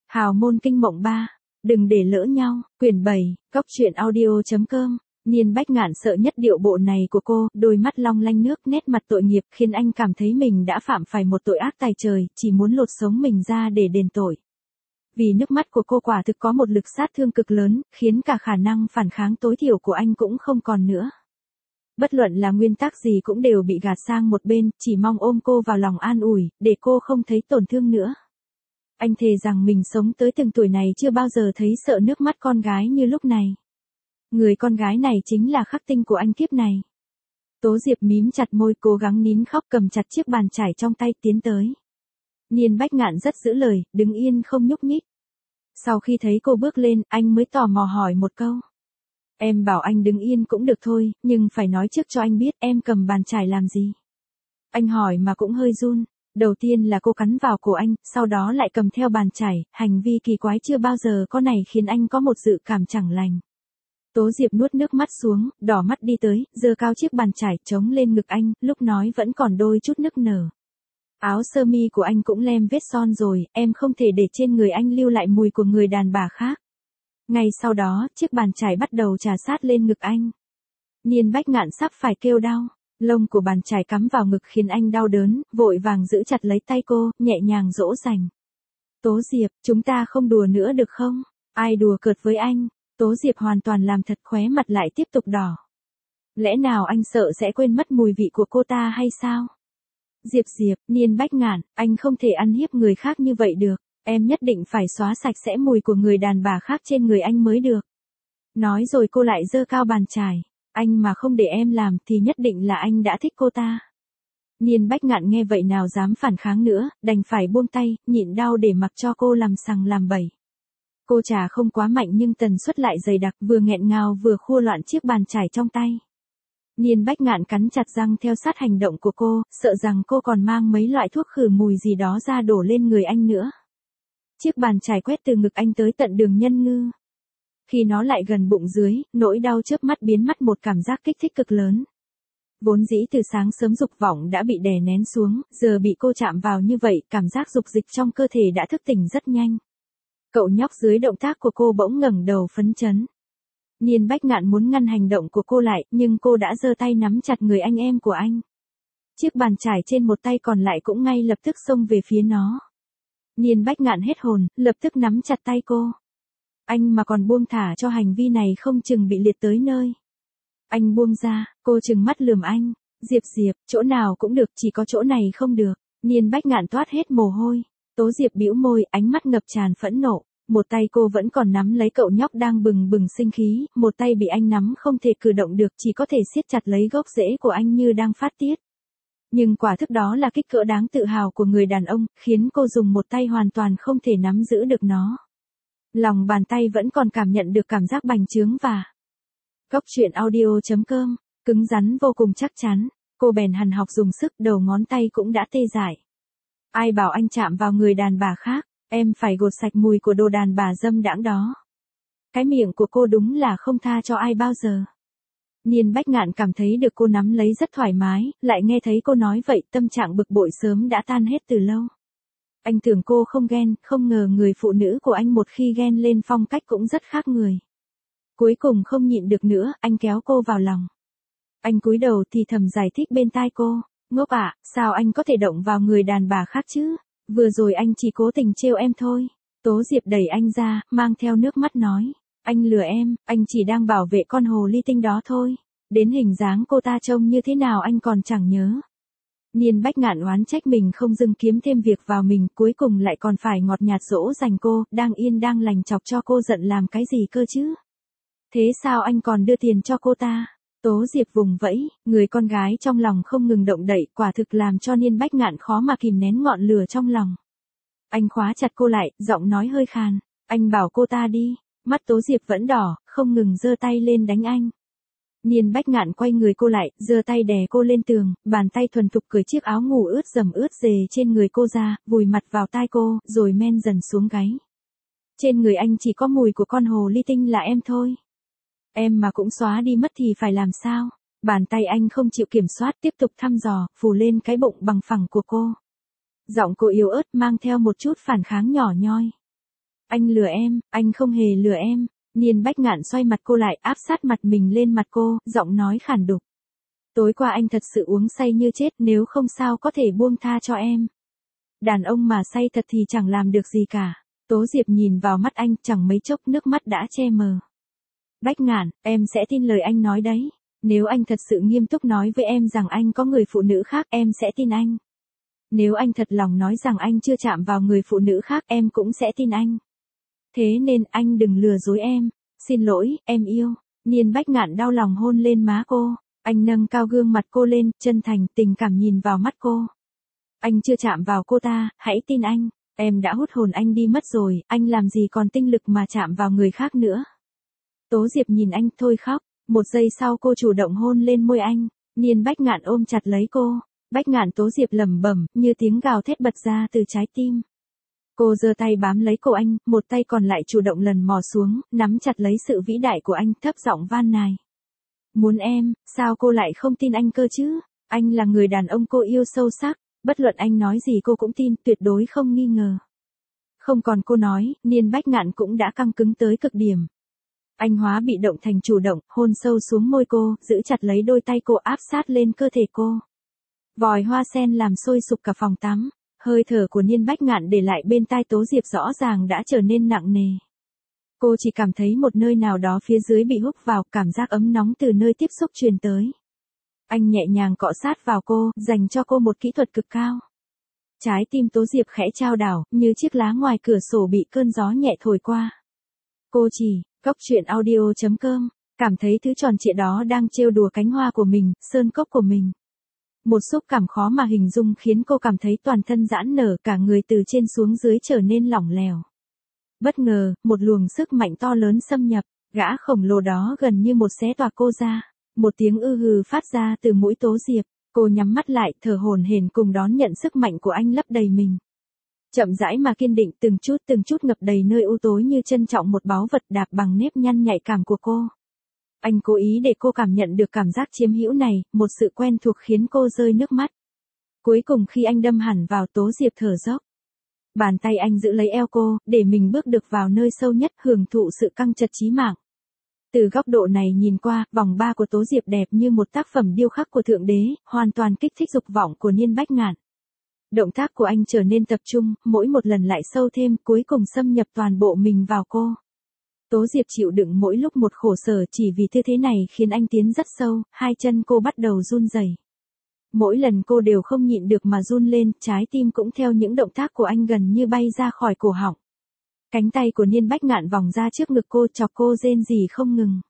Hào môn kinh mộng 3. Đừng để lỡ nhau. Quyển 7. Cóc truyện audio.com. Niên Bách Ngạn sợ nhất điệu bộ này của cô, đôi mắt long lanh nước, nét mặt tội nghiệp khiến anh cảm thấy mình đã phạm phải một tội ác tày trời, chỉ muốn lột sống mình ra để đền tội. Vì nước mắt của cô quả thực có một lực sát thương cực lớn, khiến cả khả năng phản kháng tối thiểu của anh cũng không còn nữa. Bất luận là nguyên tắc gì cũng đều bị gạt sang một bên, chỉ mong ôm cô vào lòng an ủi, để cô không thấy tổn thương nữa. Anh thề rằng mình sống tới từng tuổi này chưa bao giờ thấy sợ nước mắt con gái như lúc này. Người con gái này chính là khắc tinh của anh kiếp này. Tố Diệp mím chặt môi cố gắng nín khóc, cầm chặt chiếc bàn chải trong tay tiến tới. Niên Bách Ngạn rất giữ lời, đứng yên không nhúc nhích. Sau khi thấy cô bước lên, anh mới tò mò hỏi một câu. Em bảo anh đứng yên cũng được thôi, nhưng phải nói trước cho anh biết em cầm bàn chải làm gì. Anh hỏi mà cũng hơi run. Đầu tiên là cô cắn vào cổ anh, sau đó lại cầm theo bàn chải, hành vi kỳ quái chưa bao giờ có này khiến anh có một dự cảm chẳng lành. Tố Diệp nuốt nước mắt xuống, đỏ mắt đi tới, giơ cao chiếc bàn chải chống lên ngực anh, lúc nói vẫn còn đôi chút nức nở. Áo sơ mi của anh cũng lem vết son rồi, em không thể để trên người anh lưu lại mùi của người đàn bà khác. Ngay sau đó, chiếc bàn chải bắt đầu trà sát lên ngực anh. Niên Bách Ngạn sắp phải kêu đau. Lông của bàn chải cắm vào ngực khiến anh đau đớn, vội vàng giữ chặt lấy tay cô, nhẹ nhàng dỗ dành. Tố Diệp, chúng ta không đùa nữa được không? Ai đùa cợt với anh? Tố Diệp hoàn toàn làm thật, khóe mặt lại tiếp tục đỏ. Lẽ nào anh sợ sẽ quên mất mùi vị của cô ta hay sao? Diệp, Niên Bách Ngạn, anh không thể ăn hiếp người khác như vậy được, em nhất định phải xóa sạch sẽ mùi của người đàn bà khác trên người anh mới được. Nói rồi cô lại giơ cao bàn chải. Anh mà không để em làm thì nhất định là anh đã thích cô ta. Niên Bách Ngạn nghe vậy nào dám phản kháng nữa, đành phải buông tay, nhịn đau để mặc cho cô làm sằng làm bậy. Cô trà không quá mạnh nhưng tần suất lại dày đặc, vừa nghẹn ngào vừa khua loạn chiếc bàn chải trong tay. Niên Bách Ngạn cắn chặt răng theo sát hành động của cô, sợ rằng cô còn mang mấy loại thuốc khử mùi gì đó ra đổ lên người anh nữa. Chiếc bàn chải quét từ ngực anh tới tận đường nhân ngư. Khi nó lại gần bụng dưới, nỗi đau chớp mắt biến mất một cảm giác kích thích cực lớn. Vốn dĩ từ sáng sớm dục vọng đã bị đè nén xuống, giờ bị cô chạm vào như vậy, cảm giác dục dịch trong cơ thể đã thức tỉnh rất nhanh. Cậu nhóc dưới động tác của cô bỗng ngẩng đầu phấn chấn. Niên Bách Ngạn muốn ngăn hành động của cô lại, nhưng cô đã giơ tay nắm chặt người anh em của anh. Chiếc bàn chải trên một tay còn lại cũng ngay lập tức xông về phía nó. Niên Bách Ngạn hết hồn, lập tức nắm chặt tay cô. Anh mà còn buông thả cho hành vi này không chừng bị liệt tới nơi. Anh buông ra, cô trừng mắt lườm anh. Diệp, chỗ nào cũng được, chỉ có chỗ này không được. Niên Bách Ngạn toát hết mồ hôi. Tố Diệp bĩu môi, ánh mắt ngập tràn phẫn nộ. Một tay cô vẫn còn nắm lấy cậu nhóc đang bừng bừng sinh khí, một tay bị anh nắm không thể cử động được, chỉ có thể siết chặt lấy gốc rễ của anh như đang phát tiết. Nhưng quả thực đó là kích cỡ đáng tự hào của người đàn ông, khiến cô dùng một tay hoàn toàn không thể nắm giữ được nó. Lòng bàn tay vẫn còn cảm nhận được cảm giác bành trướng và Cóc truyện audio.com, cứng rắn vô cùng chắc chắn, cô bèn hằn học dùng sức, đầu ngón tay cũng đã tê dại. Ai bảo anh chạm vào người đàn bà khác, em phải gột sạch mùi của đồ đàn bà dâm đãng đó. Cái miệng của cô đúng là không tha cho ai bao giờ. Niên Bách Ngạn cảm thấy được cô nắm lấy rất thoải mái, lại nghe thấy cô nói vậy, tâm trạng bực bội sớm đã tan hết từ lâu. Anh tưởng cô không ghen, không ngờ người phụ nữ của anh một khi ghen lên phong cách cũng rất khác người. Cuối cùng không nhịn được nữa, anh kéo cô vào lòng. Anh cúi đầu thì thầm giải thích bên tai cô. Ngốc ạ, sao anh có thể động vào người đàn bà khác chứ? Vừa rồi anh chỉ cố tình trêu em thôi. Tố Diệp đẩy anh ra, mang theo nước mắt nói. Anh lừa em, anh chỉ đang bảo vệ con hồ ly tinh đó thôi. Đến hình dáng cô ta trông như thế nào anh còn chẳng nhớ. Niên Bách Ngạn oán trách mình không dưng kiếm thêm việc vào mình, cuối cùng lại còn phải ngọt nhạt dỗ dành cô, đang yên đang lành chọc cho cô giận làm cái gì cơ chứ? Thế sao anh còn đưa tiền cho cô ta? Tố Diệp vùng vẫy, người con gái trong lòng không ngừng động đậy, quả thực làm cho Niên Bách Ngạn khó mà kìm nén ngọn lửa trong lòng. Anh khóa chặt cô lại, giọng nói hơi khàn, anh bảo cô ta đi. Mắt Tố Diệp vẫn đỏ, không ngừng giơ tay lên đánh anh. Niên Bách Ngạn quay người cô lại, giơ tay đè cô lên tường, bàn tay thuần thục cởi chiếc áo ngủ ướt dầm ướt dề trên người cô ra, vùi mặt vào tai cô, rồi men dần xuống gáy. Trên người anh chỉ có mùi của con hồ ly tinh là em thôi. Em mà cũng xóa đi mất thì phải làm sao? Bàn tay anh không chịu kiểm soát, tiếp tục thăm dò, phủ lên cái bụng bằng phẳng của cô. Giọng cô yếu ớt mang theo một chút phản kháng nhỏ nhoi. Anh lừa em, anh không hề lừa em. Niên Bách Ngạn xoay mặt cô lại, áp sát mặt mình lên mặt cô, giọng nói khàn đục. Tối qua anh thật sự uống say như chết, nếu không sao có thể buông tha cho em. Đàn ông mà say thật thì chẳng làm được gì cả. Tố Diệp nhìn vào mắt anh, chẳng mấy chốc nước mắt đã che mờ. Bách Ngạn, em sẽ tin lời anh nói đấy. Nếu anh thật sự nghiêm túc nói với em rằng anh có người phụ nữ khác, em sẽ tin anh. Nếu anh thật lòng nói rằng anh chưa chạm vào người phụ nữ khác, em cũng sẽ tin anh. Thế nên anh đừng lừa dối em. Xin lỗi, em yêu. Niên Bách Ngạn đau lòng hôn lên má cô. Anh nâng cao gương mặt cô lên, chân thành, tình cảm nhìn vào mắt cô. Anh chưa chạm vào cô ta, hãy tin anh. Em đã hút hồn anh đi mất rồi, anh làm gì còn tinh lực mà chạm vào người khác nữa. Tố Diệp nhìn anh, thôi khóc. Một giây sau cô chủ động hôn lên môi anh. Niên Bách Ngạn ôm chặt lấy cô. Bách Ngạn, Tố Diệp lẩm bẩm, như tiếng gào thét bật ra từ trái tim. Cô giơ tay bám lấy cổ anh, một tay còn lại chủ động lần mò xuống, nắm chặt lấy sự vĩ đại của anh, thấp giọng van nài. Muốn em, sao cô lại không tin anh cơ chứ? Anh là người đàn ông cô yêu sâu sắc, bất luận anh nói gì cô cũng tin, tuyệt đối không nghi ngờ. Không còn cô nói, Niên Bách Ngạn cũng đã căng cứng tới cực điểm. Anh hóa bị động thành chủ động, hôn sâu xuống môi cô, giữ chặt lấy đôi tay cô, áp sát lên cơ thể cô. Vòi hoa sen làm sôi sục cả phòng tắm. Hơi thở của Niên Bách Ngạn để lại bên tai Tố Diệp rõ ràng đã trở nên nặng nề. Cô chỉ cảm thấy một nơi nào đó phía dưới bị húc vào, cảm giác ấm nóng từ nơi tiếp xúc truyền tới. Anh nhẹ nhàng cọ sát vào cô, dành cho cô một kỹ thuật cực cao. Trái tim Tố Diệp khẽ chao đảo, như chiếc lá ngoài cửa sổ bị cơn gió nhẹ thổi qua. Cô chỉ, goctruyện audio.com, cảm thấy thứ tròn trịa đó đang trêu đùa cánh hoa của mình, sơn cốc của mình. Một xúc cảm khó mà hình dung khiến cô cảm thấy toàn thân giãn nở, cả người từ trên xuống dưới trở nên lỏng lẻo. Bất ngờ, một luồng sức mạnh to lớn xâm nhập, gã khổng lồ đó gần như một xé toạc cô ra. Một tiếng ư hừ phát ra từ mũi Tố Diệp, cô nhắm mắt lại, thở hổn hển cùng đón nhận sức mạnh của anh lấp đầy mình. Chậm rãi mà kiên định, từng chút ngập đầy nơi u tối như trân trọng một báu vật, đạp bằng nếp nhăn nhạy cảm của cô. Anh cố ý để cô cảm nhận được cảm giác chiếm hữu này, một sự quen thuộc khiến cô rơi nước mắt. Cuối cùng khi anh đâm hẳn vào, Tố Diệp thở dốc. Bàn tay anh giữ lấy eo cô, để mình bước được vào nơi sâu nhất, hưởng thụ sự căng chặt chí mạng. Từ góc độ này nhìn qua, vòng ba của Tố Diệp đẹp như một tác phẩm điêu khắc của Thượng Đế, hoàn toàn kích thích dục vọng của Niên Bách Ngạn. Động tác của anh trở nên tập trung, mỗi một lần lại sâu thêm, cuối cùng xâm nhập toàn bộ mình vào cô. Tố Diệp chịu đựng mỗi lúc một khổ sở, chỉ vì tư thế này khiến anh tiến rất sâu, hai chân cô bắt đầu run rẩy. Mỗi lần cô đều không nhịn được mà run lên, trái tim cũng theo những động tác của anh gần như bay ra khỏi cổ họng. Cánh tay của Niên Bách Ngạn vòng ra trước ngực cô, chọc cô rên rỉ không ngừng.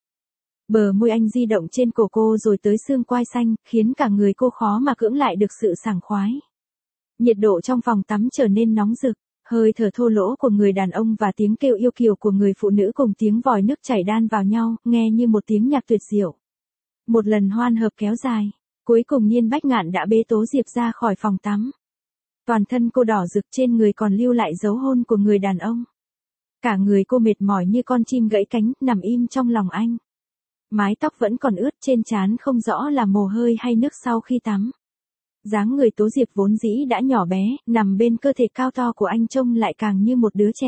Bờ môi anh di động trên cổ cô rồi tới xương quai xanh, khiến cả người cô khó mà cưỡng lại được sự sảng khoái. Nhiệt độ trong phòng tắm trở nên nóng rực, hơi thở thô lỗ của người đàn ông và tiếng kêu yêu kiều của người phụ nữ cùng tiếng vòi nước chảy đan vào nhau, nghe như một tiếng nhạc tuyệt diệu. Một lần hoan hợp kéo dài, cuối cùng Niên Bách Ngạn đã bế Tố Diệp ra khỏi phòng tắm. Toàn thân cô đỏ rực, trên người còn lưu lại dấu hôn của người đàn ông. Cả người cô mệt mỏi như con chim gãy cánh, nằm im trong lòng anh. Mái tóc vẫn còn ướt, trên trán không rõ là mồ hôi hay nước sau khi tắm. Dáng người Tố Diệp vốn dĩ đã nhỏ bé, nằm bên cơ thể cao to của anh trông lại càng như một đứa trẻ.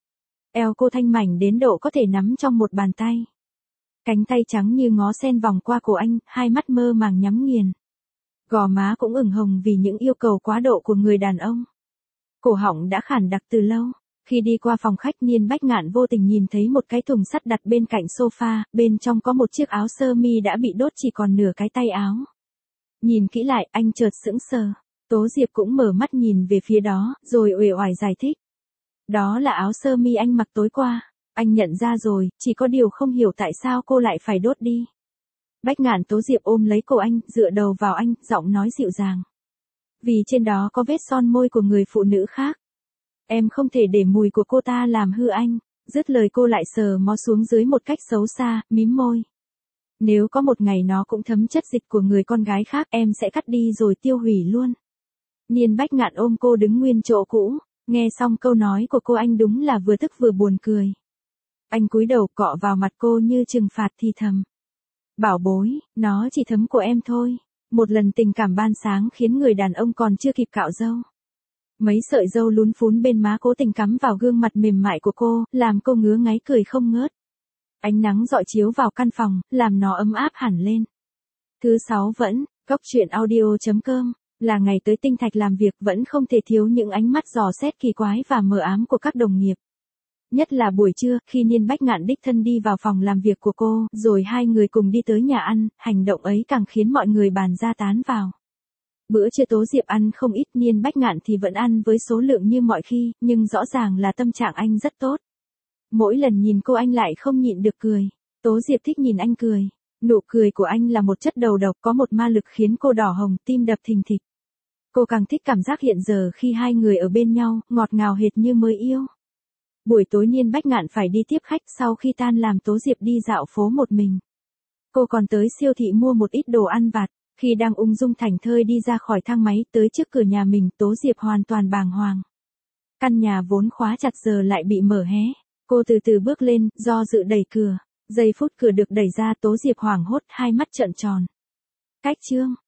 Eo cô thanh mảnh đến độ có thể nắm trong một bàn tay. Cánh tay trắng như ngó sen vòng qua cổ anh, hai mắt mơ màng nhắm nghiền. Gò má cũng ửng hồng vì những yêu cầu quá độ của người đàn ông. Cổ họng đã khản đặc từ lâu. Khi đi qua phòng khách, Niên Bách Ngạn vô tình nhìn thấy một cái thùng sắt đặt bên cạnh sofa, bên trong có một chiếc áo sơ mi đã bị đốt chỉ còn nửa cái tay áo. Nhìn kỹ lại, anh chợt sững sờ. Tố Diệp cũng mở mắt nhìn về phía đó, rồi uể oải giải thích. Đó là áo sơ mi anh mặc tối qua. Anh nhận ra rồi, chỉ có điều không hiểu tại sao cô lại phải đốt đi. Bách Ngạn. Tố Diệp ôm lấy cổ anh, dựa đầu vào anh, giọng nói dịu dàng. Vì trên đó có vết son môi của người phụ nữ khác. Em không thể để mùi của cô ta làm hư anh. Dứt lời cô lại sờ mó xuống dưới một cách xấu xa, mím môi. Nếu có một ngày nó cũng thấm chất dịch của người con gái khác, em sẽ cắt đi rồi tiêu hủy luôn. Niên Bách Ngạn ôm cô đứng nguyên chỗ cũ. Nghe xong câu nói của cô, anh đúng là vừa tức vừa buồn cười. Anh cúi đầu cọ vào mặt cô như trừng phạt, thì thầm. Bảo bối, nó chỉ thấm của em thôi. Một lần tình cảm ban sáng khiến người đàn ông còn chưa kịp cạo râu. Mấy sợi râu lún phún bên má cố tình cắm vào gương mặt mềm mại của cô, làm cô ngứa ngáy cười không ngớt. Ánh nắng rọi chiếu vào căn phòng, làm nó ấm áp hẳn lên. Thứ 6 vẫn, Cóc truyện audio.com, là ngày tới Tinh Thạch làm việc vẫn không thể thiếu những ánh mắt dò xét kỳ quái và mờ ám của các đồng nghiệp. Nhất là buổi trưa, khi Niên Bách Ngạn đích thân đi vào phòng làm việc của cô, rồi hai người cùng đi tới nhà ăn, hành động ấy càng khiến mọi người bàn ra tán vào. Bữa trưa Tố Diệp ăn không ít, Niên Bách Ngạn thì vẫn ăn với số lượng như mọi khi, nhưng rõ ràng là tâm trạng anh rất tốt. Mỗi lần nhìn cô anh lại không nhịn được cười. Tố Diệp thích nhìn anh cười. Nụ cười của anh là một chất đầu độc có một ma lực khiến cô đỏ hồng, tim đập thình thịch. Cô càng thích cảm giác hiện giờ khi hai người ở bên nhau, ngọt ngào hệt như mới yêu. Buổi tối Niên Bách Ngạn phải đi tiếp khách, sau khi tan làm Tố Diệp đi dạo phố một mình. Cô còn tới siêu thị mua một ít đồ ăn vặt. Khi đang ung dung thảnh thơi đi ra khỏi thang máy tới trước cửa nhà mình, Tố Diệp hoàn toàn bàng hoàng. Căn nhà vốn khóa chặt giờ lại bị mở hé. Cô từ từ bước lên, do dự đẩy cửa. Giây phút cửa được đẩy ra, Tố Diệp hoảng hốt, hai mắt trợn tròn. Cách chương